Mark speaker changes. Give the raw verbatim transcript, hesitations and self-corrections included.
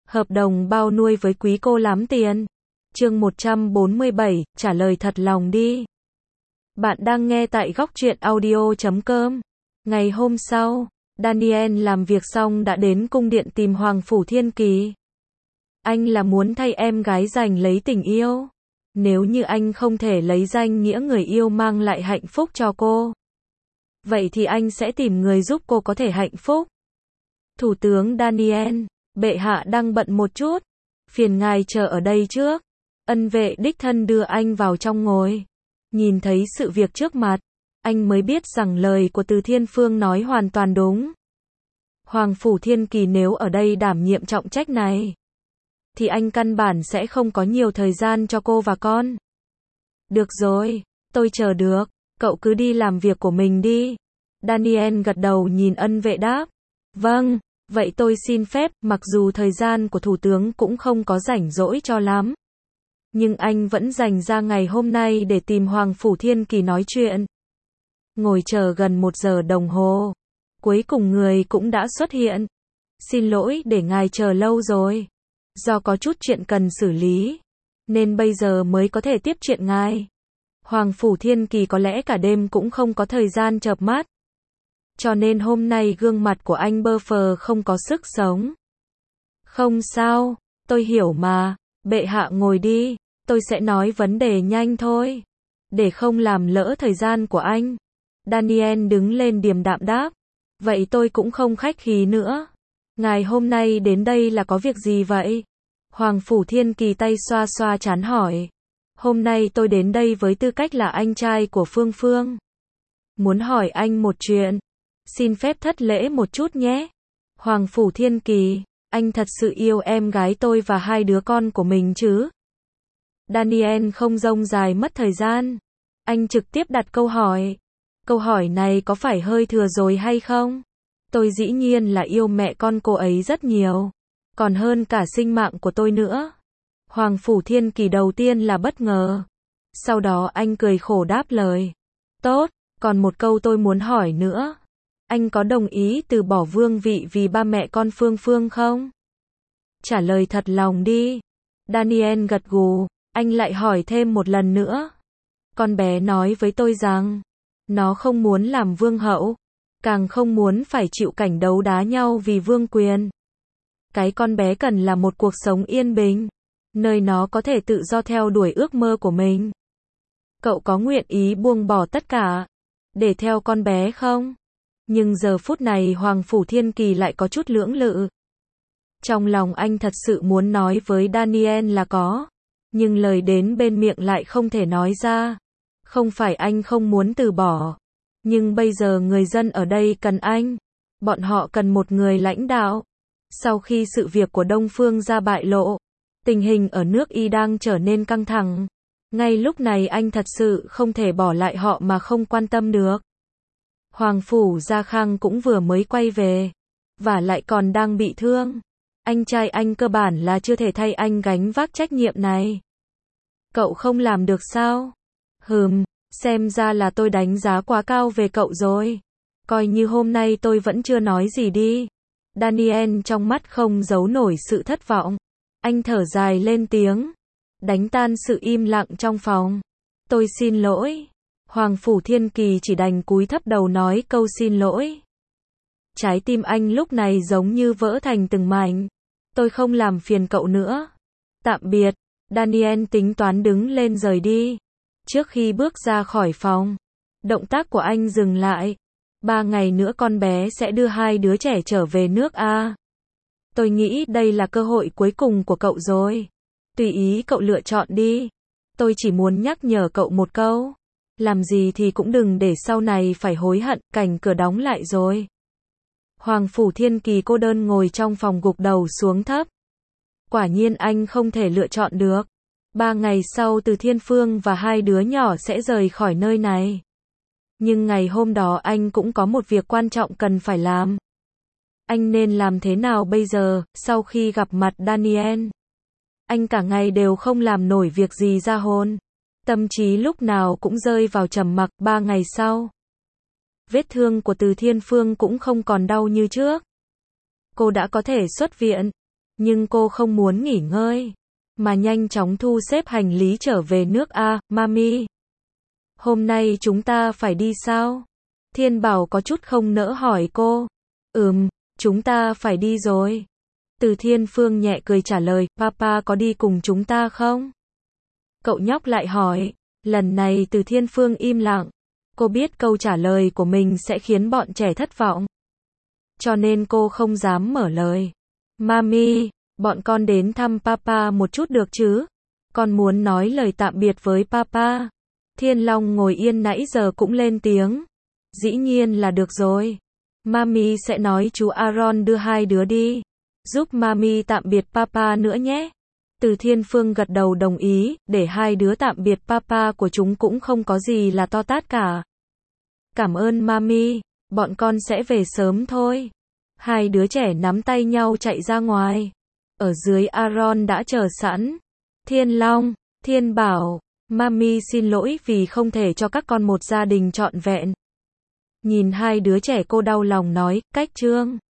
Speaker 1: Hợp đồng bao nuôi với quý cô lắm tiền. Chương một trăm bốn mươi bảy, trả lời thật lòng đi. Bạn đang nghe tại góc truyện audio chấm com. Ngày hôm sau, Daniel làm việc xong đã đến cung điện tìm Hoàng Phủ Thiên Kỳ. Anh là muốn thay em gái giành lấy tình yêu. Nếu như anh không thể lấy danh nghĩa người yêu mang lại hạnh phúc cho cô, vậy thì anh sẽ tìm người giúp cô có thể hạnh phúc. Thủ tướng Daniel, bệ hạ đang bận một chút, phiền ngài chờ ở đây trước. Ân vệ đích thân đưa anh vào trong ngồi. Nhìn thấy sự việc trước mặt, anh mới biết rằng lời của Từ Thiên Phương nói hoàn toàn đúng. Hoàng Phủ Thiên Kỳ nếu ở đây đảm nhiệm trọng trách này, thì anh căn bản sẽ không có nhiều thời gian cho cô và con. Được rồi, tôi chờ được, cậu cứ đi làm việc của mình đi. Daniel gật đầu nhìn ân vệ đáp. Vâng, vậy tôi xin phép, mặc dù thời gian của thủ tướng cũng không có rảnh rỗi cho lắm, nhưng anh vẫn dành ra ngày hôm nay để tìm Hoàng Phủ Thiên Kỳ nói chuyện. Ngồi chờ gần một giờ đồng hồ, cuối cùng người cũng đã xuất hiện. Xin lỗi để ngài chờ lâu rồi. Do có chút chuyện cần xử lý, nên bây giờ mới có thể tiếp chuyện ngài. Hoàng Phủ Thiên Kỳ có lẽ cả đêm cũng không có thời gian chợp mắt, cho nên hôm nay gương mặt của anh bơ phờ không có sức sống. Không sao, tôi hiểu mà, bệ hạ ngồi đi, tôi sẽ nói vấn đề nhanh thôi, để không làm lỡ thời gian của anh. Daniel đứng lên điềm đạm đáp. Vậy tôi cũng không khách khí nữa. Ngài hôm nay đến đây là có việc gì vậy? Hoàng Phủ Thiên Kỳ tay xoa xoa trán hỏi. Hôm nay tôi đến đây với tư cách là anh trai của Phương Phương. Muốn hỏi anh một chuyện. Xin phép thất lễ một chút nhé. Hoàng Phủ Thiên Kỳ, anh thật sự yêu em gái tôi và hai đứa con của mình chứ? Daniel không rông dài mất thời gian. Anh trực tiếp đặt câu hỏi. Câu hỏi này có phải hơi thừa rồi hay không? Tôi dĩ nhiên là yêu mẹ con cô ấy rất nhiều, còn hơn cả sinh mạng của tôi nữa. Hoàng Phủ Thiên Kỳ đầu tiên là bất ngờ. Sau đó anh cười khổ đáp lời. Tốt, còn một câu tôi muốn hỏi nữa. Anh có đồng ý từ bỏ vương vị vì ba mẹ con Phương Phương không? Trả lời thật lòng đi. Daniel gật gù, anh lại hỏi thêm một lần nữa. Con bé nói với tôi rằng, nó không muốn làm vương hậu, càng không muốn phải chịu cảnh đấu đá nhau vì vương quyền. Cái con bé cần là một cuộc sống yên bình, nơi nó có thể tự do theo đuổi ước mơ của mình. Cậu có nguyện ý buông bỏ tất cả để theo con bé không? Nhưng giờ phút này Hoàng Phủ Thiên Kỳ lại có chút lưỡng lự. Trong lòng anh thật sự muốn nói với Daniel là có, nhưng lời đến bên miệng lại không thể nói ra. Không phải anh không muốn từ bỏ, nhưng bây giờ người dân ở đây cần anh. Bọn họ cần một người lãnh đạo. Sau khi sự việc của Đông Phương ra bại lộ, tình hình ở nước Y đang trở nên căng thẳng. Ngay lúc này anh thật sự không thể bỏ lại họ mà không quan tâm được. Hoàng Phủ Gia Khang cũng vừa mới quay về, và lại còn đang bị thương. Anh trai anh cơ bản là chưa thể thay anh gánh vác trách nhiệm này. Cậu không làm được sao? Hừm, xem ra là tôi đánh giá quá cao về cậu rồi. Coi như hôm nay tôi vẫn chưa nói gì đi. Daniel trong mắt không giấu nổi sự thất vọng. Anh thở dài lên tiếng, đánh tan sự im lặng trong phòng. Tôi xin lỗi. Hoàng Phủ Thiên Kỳ chỉ đành cúi thấp đầu nói câu xin lỗi. Trái tim anh lúc này giống như vỡ thành từng mảnh. Tôi không làm phiền cậu nữa. Tạm biệt. Daniel tính toán đứng lên rời đi. Trước khi bước ra khỏi phòng, động tác của anh dừng lại. Ba ngày nữa con bé sẽ đưa hai đứa trẻ trở về nước A. Tôi nghĩ đây là cơ hội cuối cùng của cậu rồi. Tùy ý cậu lựa chọn đi. Tôi chỉ muốn nhắc nhở cậu một câu. Làm gì thì cũng đừng để sau này phải hối hận, cảnh cửa đóng lại rồi. Hoàng Phủ Thiên Kỳ cô đơn ngồi trong phòng gục đầu xuống thấp. Quả nhiên anh không thể lựa chọn được. Ba ngày sau Từ Thiên Phương và hai đứa nhỏ sẽ rời khỏi nơi này. Nhưng ngày hôm đó anh cũng có một việc quan trọng cần phải làm. Anh nên làm thế nào bây giờ, sau khi gặp mặt Daniel? Anh cả ngày đều không làm nổi việc gì ra hồn. Tâm trí lúc nào cũng rơi vào trầm mặc. Ba ngày sau, vết thương của Từ Thiên Phương cũng không còn đau như trước. Cô đã có thể xuất viện. Nhưng cô không muốn nghỉ ngơi, mà nhanh chóng thu xếp hành lý trở về nước. À, Mami, hôm nay chúng ta phải đi sao? Thiên Bảo có chút không nỡ hỏi cô. Ừm, chúng ta phải đi rồi. Từ Thiên Phương nhẹ cười trả lời, Papa có đi cùng chúng ta không? Cậu nhóc lại hỏi. Lần này Từ Thiên Phương im lặng. Cô biết câu trả lời của mình sẽ khiến bọn trẻ thất vọng, cho nên cô không dám mở lời. Mami, bọn con đến thăm Papa một chút được chứ? Con muốn nói lời tạm biệt với Papa. Thiên Long ngồi yên nãy giờ cũng lên tiếng. Dĩ nhiên là được rồi. Mami sẽ nói chú Aaron đưa hai đứa đi. Giúp Mami tạm biệt Papa nữa nhé. Từ Thiên Phương gật đầu đồng ý, để hai đứa tạm biệt Papa của chúng cũng không có gì là to tát cả. Cảm ơn Mami, bọn con sẽ về sớm thôi. Hai đứa trẻ nắm tay nhau chạy ra ngoài. Ở dưới Aaron đã chờ sẵn. Thiên Long, Thiên Bảo, Mami xin lỗi vì không thể cho các con một gia đình trọn vẹn. Nhìn hai đứa trẻ cô đau lòng nói, cách Trương.